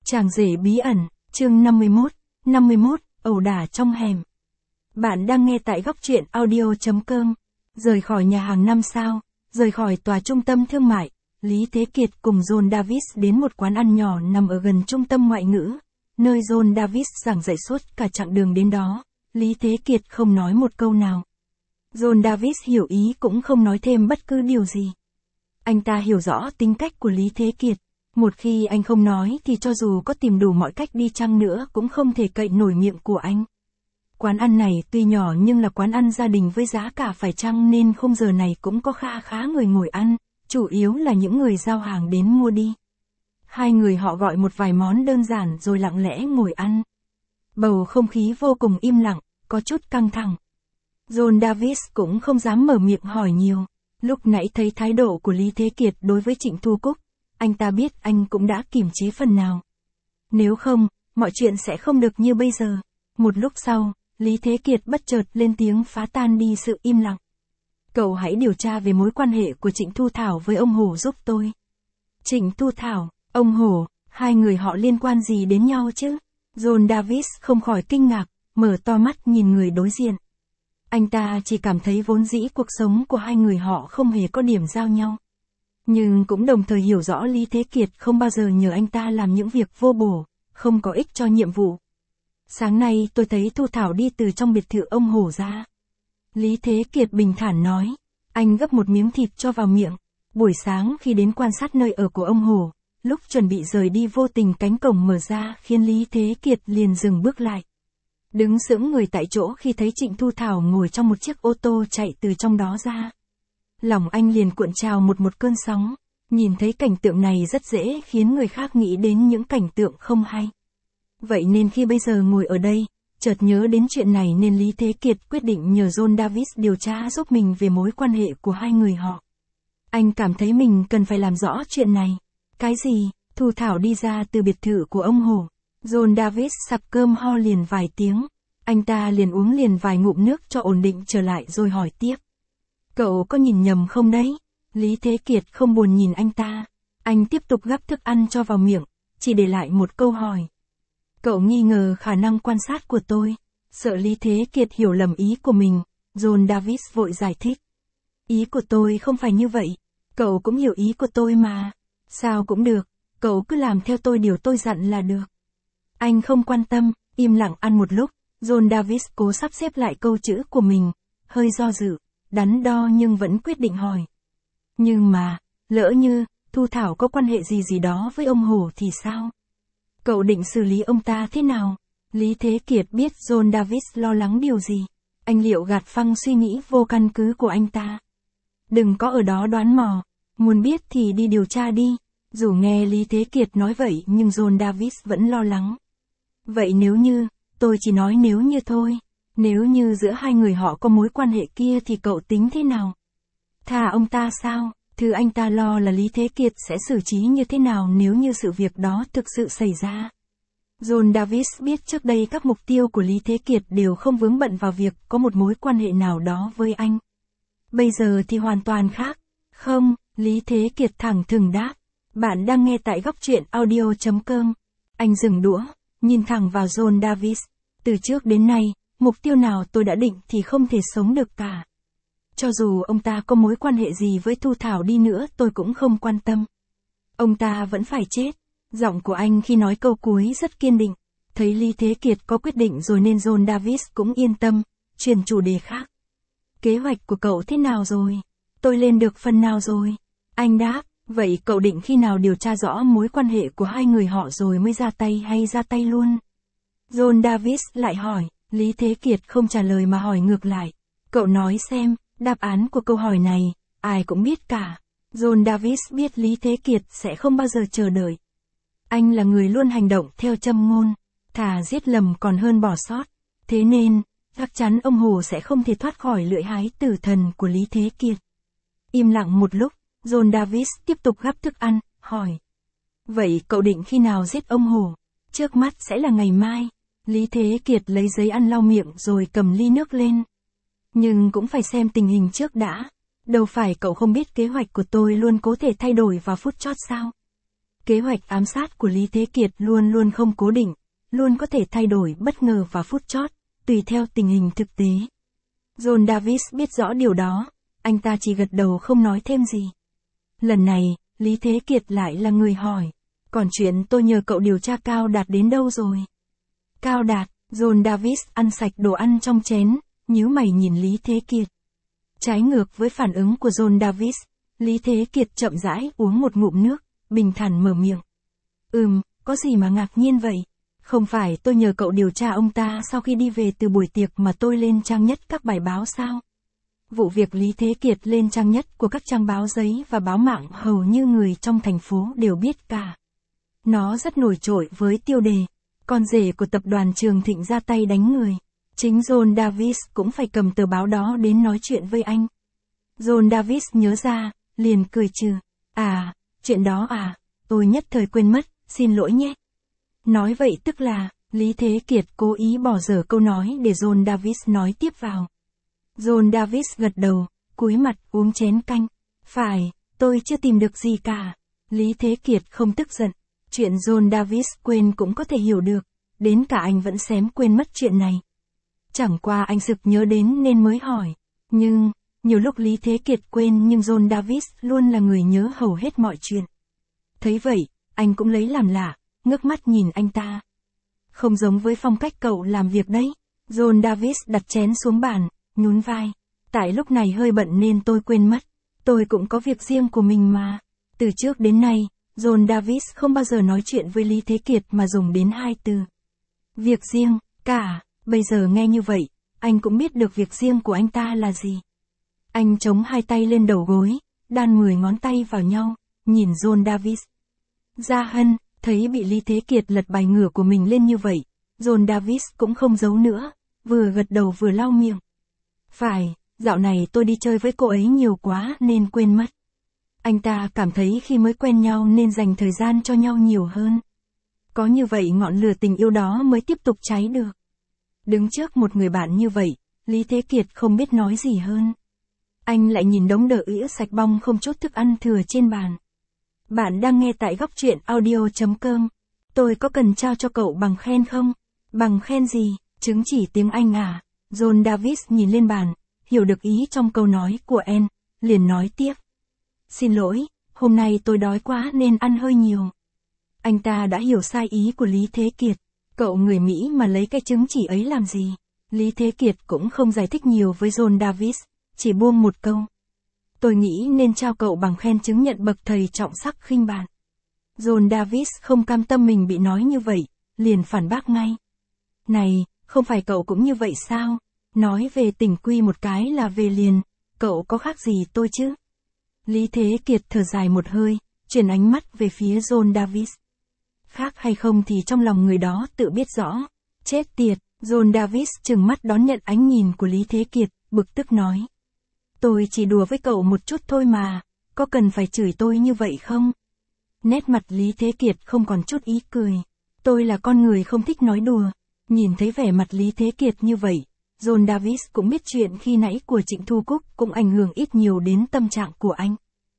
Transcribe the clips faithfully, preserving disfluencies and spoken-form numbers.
Chàng rể bí ẩn, chương năm mươi mốt, năm mươi mốt, ẩu đả trong hẻm. Bạn đang nghe tại góc truyện audio chấm com. Rời khỏi nhà hàng năm sao, rời khỏi tòa trung tâm thương mại, Lý Thế Kiệt cùng John Davis đến một quán ăn nhỏ nằm ở gần trung tâm ngoại ngữ, nơi John Davis giảng dạy suốt cả chặng đường đến đó. Lý Thế Kiệt không nói một câu nào. John Davis hiểu ý cũng không nói thêm bất cứ điều gì. Anh ta hiểu rõ tính cách của Lý Thế Kiệt. Một khi anh không nói thì cho dù có tìm đủ mọi cách đi chăng nữa cũng không thể cậy nổi miệng của anh. Quán ăn này tuy nhỏ nhưng là quán ăn gia đình với giá cả phải chăng nên khung giờ này cũng có kha khá người ngồi ăn, chủ yếu là những người giao hàng đến mua đi. Hai người họ gọi một vài món đơn giản rồi lặng lẽ ngồi ăn. Bầu không khí vô cùng im lặng, có chút căng thẳng. John Davis cũng không dám mở miệng hỏi nhiều. Lúc nãy thấy thái độ của Lý Thế Kiệt đối với Trịnh Thu Cúc, anh ta biết anh cũng đã kiềm chế phần nào. Nếu không, mọi chuyện sẽ không được như bây giờ. Một lúc sau, Lý Thế Kiệt bất chợt lên tiếng phá tan đi sự im lặng. Cậu hãy điều tra về mối quan hệ của Trịnh Thu Thảo với ông Hổ giúp tôi. Trịnh Thu Thảo, ông Hổ, hai người họ liên quan gì đến nhau chứ? John Davis không khỏi kinh ngạc, mở to mắt nhìn người đối diện. Anh ta chỉ cảm thấy vốn dĩ cuộc sống của hai người họ không hề có điểm giao nhau. Nhưng cũng đồng thời hiểu rõ Lý Thế Kiệt không bao giờ nhờ anh ta làm những việc vô bổ, không có ích cho nhiệm vụ. Sáng nay tôi thấy Thu Thảo đi từ trong biệt thự ông Hổ ra. Lý Thế Kiệt bình thản nói. Anh gấp một miếng thịt cho vào miệng. Buổi sáng khi đến quan sát nơi ở của ông Hổ, lúc chuẩn bị rời đi vô tình cánh cổng mở ra khiến Lý Thế Kiệt liền dừng bước lại. Đứng sững người tại chỗ khi thấy Trịnh Thu Thảo ngồi trong một chiếc ô tô chạy từ trong đó ra. Lòng anh liền cuộn trào một một cơn sóng, nhìn thấy cảnh tượng này rất dễ khiến người khác nghĩ đến những cảnh tượng không hay. Vậy nên khi bây giờ ngồi ở đây, chợt nhớ đến chuyện này nên Lý Thế Kiệt quyết định nhờ John Davis điều tra giúp mình về mối quan hệ của hai người họ. Anh cảm thấy mình cần phải làm rõ chuyện này. Cái gì? Thu Thảo đi ra từ biệt thự của ông Hổ. John Davis sặc cơm ho liền vài tiếng. Anh ta liền uống liền vài ngụm nước cho ổn định trở lại rồi hỏi tiếp. Cậu có nhìn nhầm không đấy? Lý Thế Kiệt không buồn nhìn anh ta. Anh tiếp tục gắp thức ăn cho vào miệng, chỉ để lại một câu hỏi. Cậu nghi ngờ khả năng quan sát của tôi. Sợ Lý Thế Kiệt hiểu lầm ý của mình, John Davis vội giải thích. Ý của tôi không phải như vậy. Cậu cũng hiểu ý của tôi mà. Sao cũng được, cậu cứ làm theo tôi điều tôi dặn là được. Anh không quan tâm, im lặng ăn một lúc, John Davis cố sắp xếp lại câu chữ của mình, hơi do dự, đắn đo nhưng vẫn quyết định hỏi. Nhưng mà, lỡ như, Thu Thảo có quan hệ gì gì đó với ông Hổ thì sao? Cậu định xử lý ông ta thế nào? Lý Thế Kiệt biết John Davis lo lắng điều gì. Anh liệu gạt phăng suy nghĩ vô căn cứ của anh ta. Đừng có ở đó đoán mò, muốn biết thì đi điều tra đi. Dù nghe Lý Thế Kiệt nói vậy nhưng John Davis vẫn lo lắng. Vậy nếu như, tôi chỉ nói nếu như thôi, nếu như giữa hai người họ có mối quan hệ kia thì cậu tính thế nào? Thà ông ta sao? Thứ anh ta lo là Lý Thế Kiệt sẽ xử trí như thế nào nếu như sự việc đó thực sự xảy ra. John Davis biết trước đây các mục tiêu của Lý Thế Kiệt đều không vướng bận vào việc có một mối quan hệ nào đó với anh. Bây giờ thì hoàn toàn khác. Không, Lý Thế Kiệt thẳng thừng đáp. Bạn đang nghe tại góc truyện audio chấm com. Anh dừng đũa, nhìn thẳng vào John Davis. Từ trước đến nay, mục tiêu nào tôi đã định thì không thể sống được cả. Cho dù ông ta có mối quan hệ gì với Thu Thảo đi nữa tôi cũng không quan tâm. Ông ta vẫn phải chết. Giọng của anh khi nói câu cuối rất kiên định. Thấy Lý Thế Kiệt có quyết định rồi nên John Davis cũng yên tâm, chuyển chủ đề khác. Kế hoạch của cậu thế nào rồi? Tôi lên được phần nào rồi? Anh đáp, vậy cậu định khi nào điều tra rõ mối quan hệ của hai người họ rồi mới ra tay hay ra tay luôn? John Davis lại hỏi, Lý Thế Kiệt không trả lời mà hỏi ngược lại. Cậu nói xem. Đáp án của câu hỏi này, ai cũng biết cả. John Davis biết Lý Thế Kiệt sẽ không bao giờ chờ đợi. Anh là người luôn hành động theo châm ngôn, thà giết lầm còn hơn bỏ sót. Thế nên, chắc chắn ông Hồ sẽ không thể thoát khỏi lưỡi hái tử thần của Lý Thế Kiệt. Im lặng một lúc, John Davis tiếp tục gắp thức ăn, hỏi. Vậy cậu định khi nào giết ông Hồ? Trước mắt sẽ là ngày mai. Lý Thế Kiệt lấy giấy ăn lau miệng rồi cầm ly nước lên. Nhưng cũng phải xem tình hình trước đã. Đâu phải cậu không biết kế hoạch của tôi luôn có thể thay đổi vào phút chót sao? Kế hoạch ám sát của Lý Thế Kiệt luôn luôn không cố định, luôn có thể thay đổi bất ngờ vào phút chót, tùy theo tình hình thực tế. John Davis biết rõ điều đó, anh ta chỉ gật đầu không nói thêm gì. Lần này, Lý Thế Kiệt lại là người hỏi, còn chuyện tôi nhờ cậu điều tra Cao Đạt đến đâu rồi? Cao Đạt, John Davis ăn sạch đồ ăn trong chén, nhíu mày nhìn Lý Thế Kiệt. Trái ngược với phản ứng của John Davis, Lý Thế Kiệt chậm rãi uống một ngụm nước, bình thản mở miệng. Ừm, có gì mà ngạc nhiên vậy? Không phải tôi nhờ cậu điều tra ông ta sau khi đi về từ buổi tiệc mà tôi lên trang nhất các bài báo sao? Vụ việc Lý Thế Kiệt lên trang nhất của các trang báo giấy và báo mạng hầu như người trong thành phố đều biết cả. Nó rất nổi trội với tiêu đề, con rể của tập đoàn Trường Thịnh ra tay đánh người. Chính John Davis cũng phải cầm tờ báo đó đến nói chuyện với anh. John Davis nhớ ra, liền cười trừ. À, chuyện đó à, tôi nhất thời quên mất, xin lỗi nhé. Nói vậy tức là, Lý Thế Kiệt cố ý bỏ dở câu nói để John Davis nói tiếp vào. John Davis gật đầu, cúi mặt uống chén canh. Phải, tôi chưa tìm được gì cả. Lý Thế Kiệt không tức giận. Chuyện John Davis quên cũng có thể hiểu được. Đến cả anh vẫn xém quên mất chuyện này. Chẳng qua anh sực nhớ đến nên mới hỏi. Nhưng, nhiều lúc Lý Thế Kiệt quên nhưng John Davis luôn là người nhớ hầu hết mọi chuyện. Thấy vậy, anh cũng lấy làm lạ, ngước mắt nhìn anh ta. Không giống với phong cách cậu làm việc đấy. John Davis đặt chén xuống bàn, nhún vai. Tại lúc này hơi bận nên tôi quên mất. Tôi cũng có việc riêng của mình mà. Từ trước đến nay, John Davis không bao giờ nói chuyện với Lý Thế Kiệt mà dùng đến hai từ. Việc riêng, cả, bây giờ nghe như vậy, anh cũng biết được việc riêng của anh ta là gì. Anh chống hai tay lên đầu gối, đan mười ngón tay vào nhau, nhìn John Davis. Gia Hân, thấy bị Lý Thế Kiệt lật bài ngửa của mình lên như vậy, John Davis cũng không giấu nữa, vừa gật đầu vừa lau miệng. Phải, dạo này tôi đi chơi với cô ấy nhiều quá nên quên mất. Anh ta cảm thấy khi mới quen nhau nên dành thời gian cho nhau nhiều hơn. Có như vậy ngọn lửa tình yêu đó mới tiếp tục cháy được. Đứng trước một người bạn như vậy, Lý Thế Kiệt không biết nói gì hơn. Anh lại nhìn đống đỡ ĩa sạch bong không chút thức ăn thừa trên bàn. Bạn đang nghe tại góc truyện audio.com. Tôi có cần trao cho cậu bằng khen không? Bằng khen gì? Chứng chỉ tiếng Anh à? John Davis nhìn lên bàn, hiểu được ý trong câu nói của Anne, liền nói tiếp. Xin lỗi, hôm nay tôi đói quá nên ăn hơi nhiều. Anh ta đã hiểu sai ý của Lý Thế Kiệt. Cậu người Mỹ mà lấy cái chứng chỉ ấy làm gì? Lý Thế Kiệt cũng không giải thích nhiều với John Davis, chỉ buông một câu. Tôi nghĩ nên trao cậu bằng khen chứng nhận bậc thầy trọng sắc khinh bạn. John Davis không cam tâm mình bị nói như vậy, liền phản bác ngay. Này, không phải cậu cũng như vậy sao? Nói về tình quy một cái là về liền, cậu có khác gì tôi chứ? Lý Thế Kiệt thở dài một hơi, chuyển ánh mắt về phía John Davis. Khác hay không thì trong lòng người đó tự biết rõ. Chết tiệt, John Davis trừng mắt đón nhận ánh nhìn của Lý Thế Kiệt, bực tức nói. Tôi chỉ đùa với cậu một chút thôi mà, có cần phải chửi tôi như vậy không? Nét mặt Lý Thế Kiệt không còn chút ý cười. Tôi là con người không thích nói đùa. Nhìn thấy vẻ mặt Lý Thế Kiệt như vậy, John Davis cũng biết chuyện khi nãy của Trịnh Thu Cúc cũng ảnh hưởng ít nhiều đến tâm trạng của anh.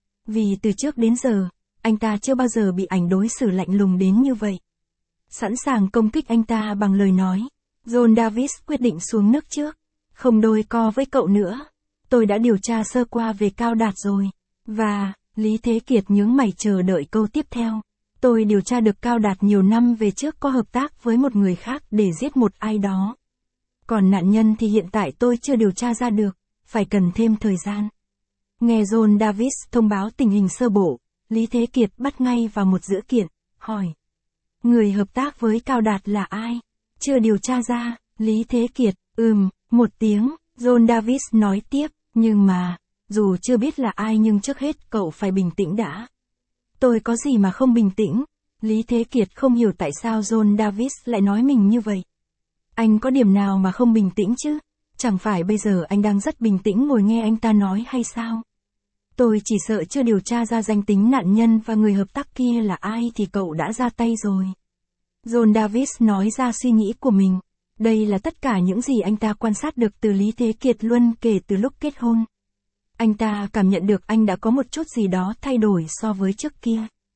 Vì từ trước đến giờ, anh ta chưa bao giờ bị ảnh đối xử lạnh lùng đến như vậy. Sẵn sàng công kích anh ta bằng lời nói, John Davis quyết định xuống nước trước. Không đôi co với cậu nữa. Tôi đã điều tra sơ qua về Cao Đạt rồi. Và, Lý Thế Kiệt nhướng mày chờ đợi câu tiếp theo. Tôi điều tra được Cao Đạt nhiều năm về trước có hợp tác với một người khác để giết một ai đó. Còn nạn nhân thì hiện tại tôi chưa điều tra ra được, phải cần thêm thời gian. Nghe John Davis thông báo tình hình sơ bộ, Lý Thế Kiệt bắt ngay vào một dữ kiện, hỏi. Người hợp tác với Cao Đạt là ai? Chưa điều tra ra, Lý Thế Kiệt, ừm, một tiếng, John Davis nói tiếp, nhưng mà, dù chưa biết là ai nhưng trước hết cậu phải bình tĩnh đã. Tôi có gì mà không bình tĩnh? Lý Thế Kiệt không hiểu tại sao John Davis lại nói mình như vậy. Anh có điểm nào mà không bình tĩnh chứ? Chẳng phải bây giờ anh đang rất bình tĩnh ngồi nghe anh ta nói hay sao? Tôi chỉ sợ chưa điều tra ra danh tính nạn nhân và người hợp tác kia là ai thì cậu đã ra tay rồi. John Davis nói ra suy nghĩ của mình. Đây là tất cả những gì anh ta quan sát được từ Lý Thế Kiệt luôn kể từ lúc kết hôn. Anh ta cảm nhận được anh đã có một chút gì đó thay đổi so với trước kia.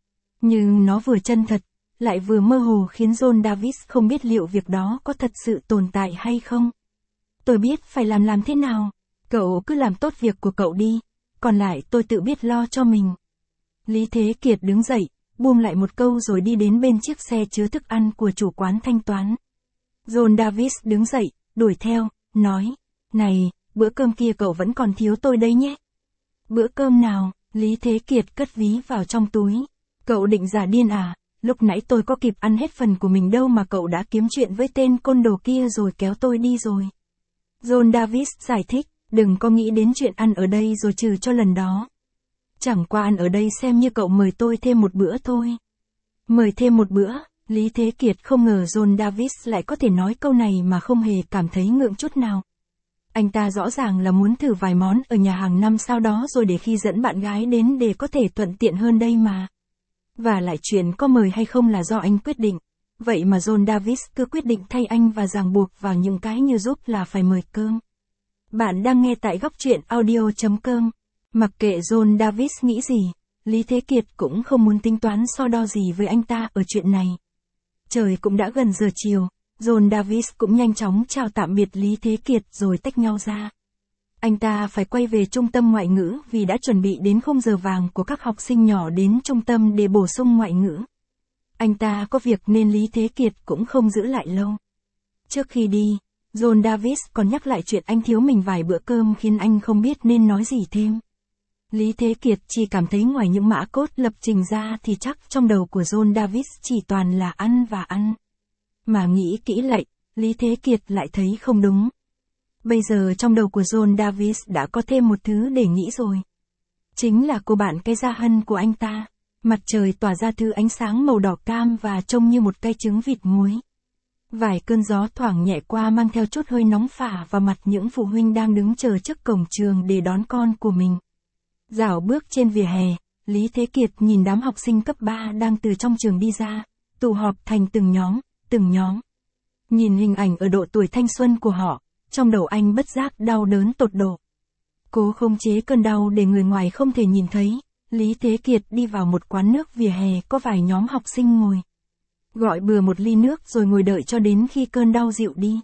Nhưng nó vừa chân thật, lại vừa mơ hồ khiến John Davis không biết liệu việc đó có thật sự tồn tại hay không. Tôi biết phải làm làm thế nào. Cậu cứ làm tốt việc của cậu đi, còn lại tôi tự biết lo cho mình. Lý Thế Kiệt đứng dậy, buông lại một câu rồi đi đến bên chiếc xe chứa thức ăn của chủ quán thanh toán. John Davis đứng dậy, đuổi theo, nói, này, bữa cơm kia cậu vẫn còn thiếu tôi đấy nhé. Bữa cơm nào? Lý Thế Kiệt cất ví vào trong túi. Cậu định giả điên à? Lúc nãy tôi có kịp ăn hết phần của mình đâu mà cậu đã kiếm chuyện với tên côn đồ kia rồi kéo tôi đi rồi. John Davis giải thích, đừng có nghĩ đến chuyện ăn ở đây rồi trừ cho lần đó. Chẳng qua ăn ở đây xem như cậu mời tôi thêm một bữa thôi. Mời thêm một bữa, Lý Thế Kiệt không ngờ John Davis lại có thể nói câu này mà không hề cảm thấy ngượng chút nào. Anh ta rõ ràng là muốn thử vài món ở nhà hàng năm sao đó rồi để khi dẫn bạn gái đến để có thể thuận tiện hơn đây mà. Và lại chuyện có mời hay không là do anh quyết định. Vậy mà John Davis cứ quyết định thay anh và ràng buộc vào những cái như giúp là phải mời cơm. Bạn đang nghe tại góc truyện audio chấm com. Mặc kệ John Davis nghĩ gì, Lý Thế Kiệt cũng không muốn tính toán so đo gì với anh ta ở chuyện này. Trời cũng đã gần giờ chiều, John Davis cũng nhanh chóng chào tạm biệt Lý Thế Kiệt rồi tách nhau ra. Anh ta phải quay về trung tâm ngoại ngữ vì đã chuẩn bị đến khung giờ vàng của các học sinh nhỏ đến trung tâm để bổ sung ngoại ngữ. Anh ta có việc nên Lý Thế Kiệt cũng không giữ lại lâu. Trước khi đi, John Davis còn nhắc lại chuyện anh thiếu mình vài bữa cơm khiến anh không biết nên nói gì thêm. Lý Thế Kiệt chỉ cảm thấy ngoài những mã cốt lập trình ra thì chắc trong đầu của John Davis chỉ toàn là ăn và ăn. Mà nghĩ kỹ lại, Lý Thế Kiệt lại thấy không đúng. Bây giờ trong đầu của John Davis đã có thêm một thứ để nghĩ rồi. Chính là cô bạn cái da hân của anh ta. Mặt trời tỏa ra thứ ánh sáng màu đỏ cam và trông như một cây trứng vịt muối. Vài cơn gió thoảng nhẹ qua mang theo chút hơi nóng phả vào mặt những phụ huynh đang đứng chờ trước cổng trường để đón con của mình. Dạo bước trên vỉa hè, Lý Thế Kiệt nhìn đám học sinh cấp ba đang từ trong trường đi ra, tụ họp thành từng nhóm, từng nhóm. Nhìn hình ảnh ở độ tuổi thanh xuân của họ, trong đầu anh bất giác đau đớn tột độ. Cố khống chế cơn đau để người ngoài không thể nhìn thấy, Lý Thế Kiệt đi vào một quán nước vỉa hè có vài nhóm học sinh ngồi. Gọi bừa một ly nước rồi ngồi đợi cho đến khi cơn đau dịu đi.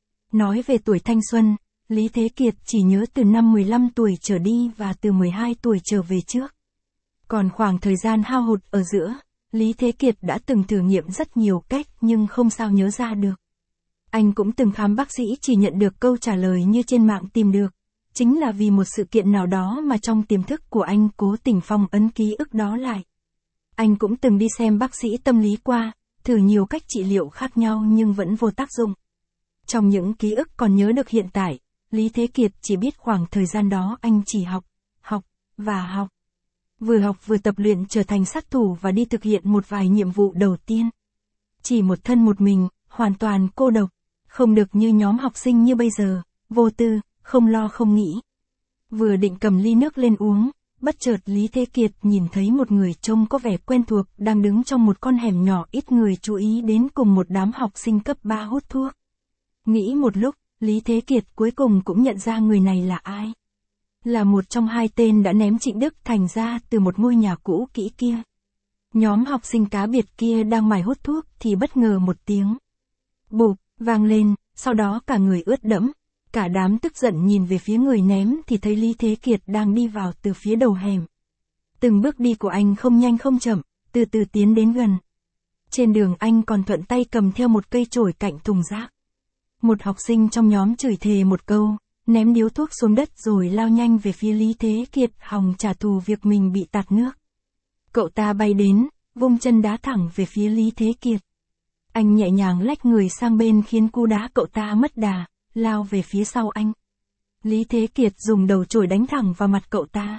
Nói về tuổi thanh xuân, Lý Thế Kiệt chỉ nhớ từ năm mười lăm tuổi trở đi và từ mười hai tuổi trở về trước. Còn khoảng thời gian hao hụt ở giữa, Lý Thế Kiệt đã từng thử nghiệm rất nhiều cách nhưng không sao nhớ ra được. Anh cũng từng khám bác sĩ chỉ nhận được câu trả lời như trên mạng tìm được. Chính là vì một sự kiện nào đó mà trong tiềm thức của anh cố tình phong ấn ký ức đó lại. Anh cũng từng đi xem bác sĩ tâm lý qua, thử nhiều cách trị liệu khác nhau nhưng vẫn vô tác dụng. Trong những ký ức còn nhớ được hiện tại, Lý Thế Kiệt chỉ biết khoảng thời gian đó anh chỉ học, học, và học. Vừa học vừa tập luyện trở thành sát thủ và đi thực hiện một vài nhiệm vụ đầu tiên. Chỉ một thân một mình, hoàn toàn cô độc, không được như nhóm học sinh như bây giờ, vô tư, không lo không nghĩ. Vừa định cầm ly nước lên uống, bất chợt Lý Thế Kiệt nhìn thấy một người trông có vẻ quen thuộc đang đứng trong một con hẻm nhỏ ít người chú ý đến cùng một đám học sinh cấp ba hút thuốc. Nghĩ một lúc, Lý Thế Kiệt cuối cùng cũng nhận ra người này là ai. Là một trong hai tên đã ném Trịnh Đức Thành ra từ một ngôi nhà cũ kỹ kia. Nhóm học sinh cá biệt kia đang mải hút thuốc thì bất ngờ một tiếng bụp vang lên, sau đó cả người ướt đẫm. Cả đám tức giận nhìn về phía người ném thì thấy Lý Thế Kiệt đang đi vào từ phía đầu hẻm. Từng bước đi của anh không nhanh không chậm, từ từ tiến đến gần. Trên đường anh còn thuận tay cầm theo một cây chổi cạnh thùng rác. Một học sinh trong nhóm chửi thề một câu, ném điếu thuốc xuống đất rồi lao nhanh về phía Lý Thế Kiệt hòng trả thù việc mình bị tạt nước. Cậu ta bay đến, vung chân đá thẳng về phía Lý Thế Kiệt. Anh nhẹ nhàng lách người sang bên khiến cú đá cậu ta mất đà, lao về phía sau anh. Lý Thế Kiệt dùng đầu chổi đánh thẳng vào mặt cậu ta.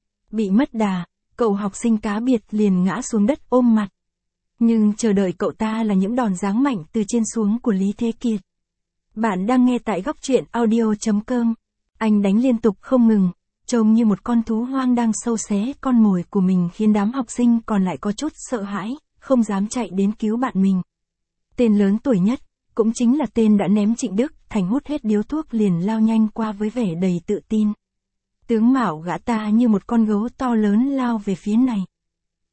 Bị mất đà, cậu học sinh cá biệt liền ngã xuống đất ôm mặt. Nhưng chờ đợi cậu ta là những đòn giáng mạnh từ trên xuống của Lý Thế Kiệt. Bạn đang nghe tại góc truyện audio chấm com. Anh đánh liên tục không ngừng, trông như một con thú hoang đang sâu xé con mồi của mình khiến đám học sinh còn lại có chút sợ hãi, không dám chạy đến cứu bạn mình. Tên lớn tuổi nhất, cũng chính là tên đã ném Trịnh Đức Thành hút hết điếu thuốc liền lao nhanh qua với vẻ đầy tự tin. Tướng mạo gã ta như một con gấu to lớn lao về phía này.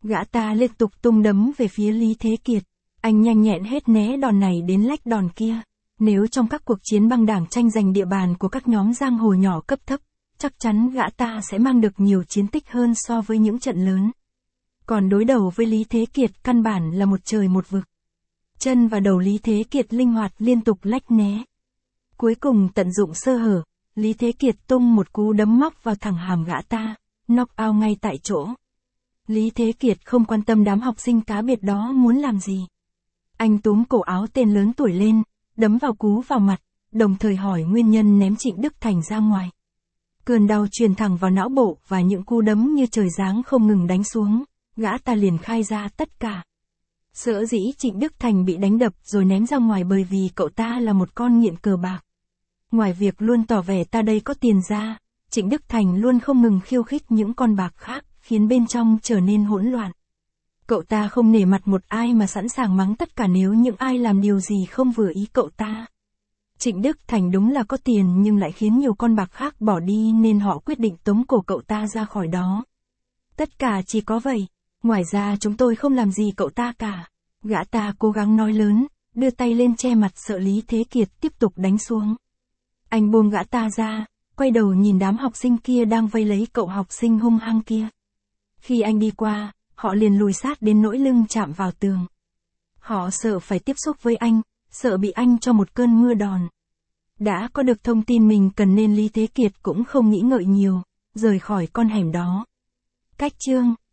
Gã ta liên tục tung đấm về phía Lý Thế Kiệt. Anh nhanh nhẹn hết né đòn này đến lách đòn kia. Nếu trong các cuộc chiến băng đảng tranh giành địa bàn của các nhóm giang hồ nhỏ cấp thấp, chắc chắn gã ta sẽ mang được nhiều chiến tích hơn so với những trận lớn. Còn đối đầu với Lý Thế Kiệt căn bản là một trời một vực. Chân và đầu Lý Thế Kiệt linh hoạt liên tục lách né. Cuối cùng tận dụng sơ hở, Lý Thế Kiệt tung một cú đấm móc vào thẳng hàm gã ta, knock out ngay tại chỗ. Lý Thế Kiệt không quan tâm đám học sinh cá biệt đó muốn làm gì. Anh túm cổ áo tên lớn tuổi lên, đấm vào cú vào mặt, đồng thời hỏi nguyên nhân ném Trịnh Đức Thành ra ngoài. Cơn đau truyền thẳng vào não bộ và những cú đấm như trời giáng không ngừng đánh xuống, gã ta liền khai ra tất cả. Sở dĩ Trịnh Đức Thành bị đánh đập rồi ném ra ngoài bởi vì cậu ta là một con nghiện cờ bạc. Ngoài việc luôn tỏ vẻ ta đây có tiền ra, Trịnh Đức Thành luôn không ngừng khiêu khích những con bạc khác, khiến bên trong trở nên hỗn loạn. Cậu ta không nể mặt một ai mà sẵn sàng mắng tất cả nếu những ai làm điều gì không vừa ý cậu ta. Trịnh Đức Thành đúng là có tiền nhưng lại khiến nhiều con bạc khác bỏ đi nên họ quyết định tống cổ cậu ta ra khỏi đó. Tất cả chỉ có vậy, ngoài ra chúng tôi không làm gì cậu ta cả. Gã ta cố gắng nói lớn, đưa tay lên che mặt sợ Lý Thế Kiệt tiếp tục đánh xuống. Anh buông gã ta ra, quay đầu nhìn đám học sinh kia đang vây lấy cậu học sinh hung hăng kia. Khi anh đi qua, họ liền lùi sát đến nỗi lưng chạm vào tường. Họ sợ phải tiếp xúc với anh, sợ bị anh cho một cơn mưa đòn. Đã có được thông tin mình cần nên Lý Thế Kiệt cũng không nghĩ ngợi nhiều, rời khỏi con hẻm đó. Cách chương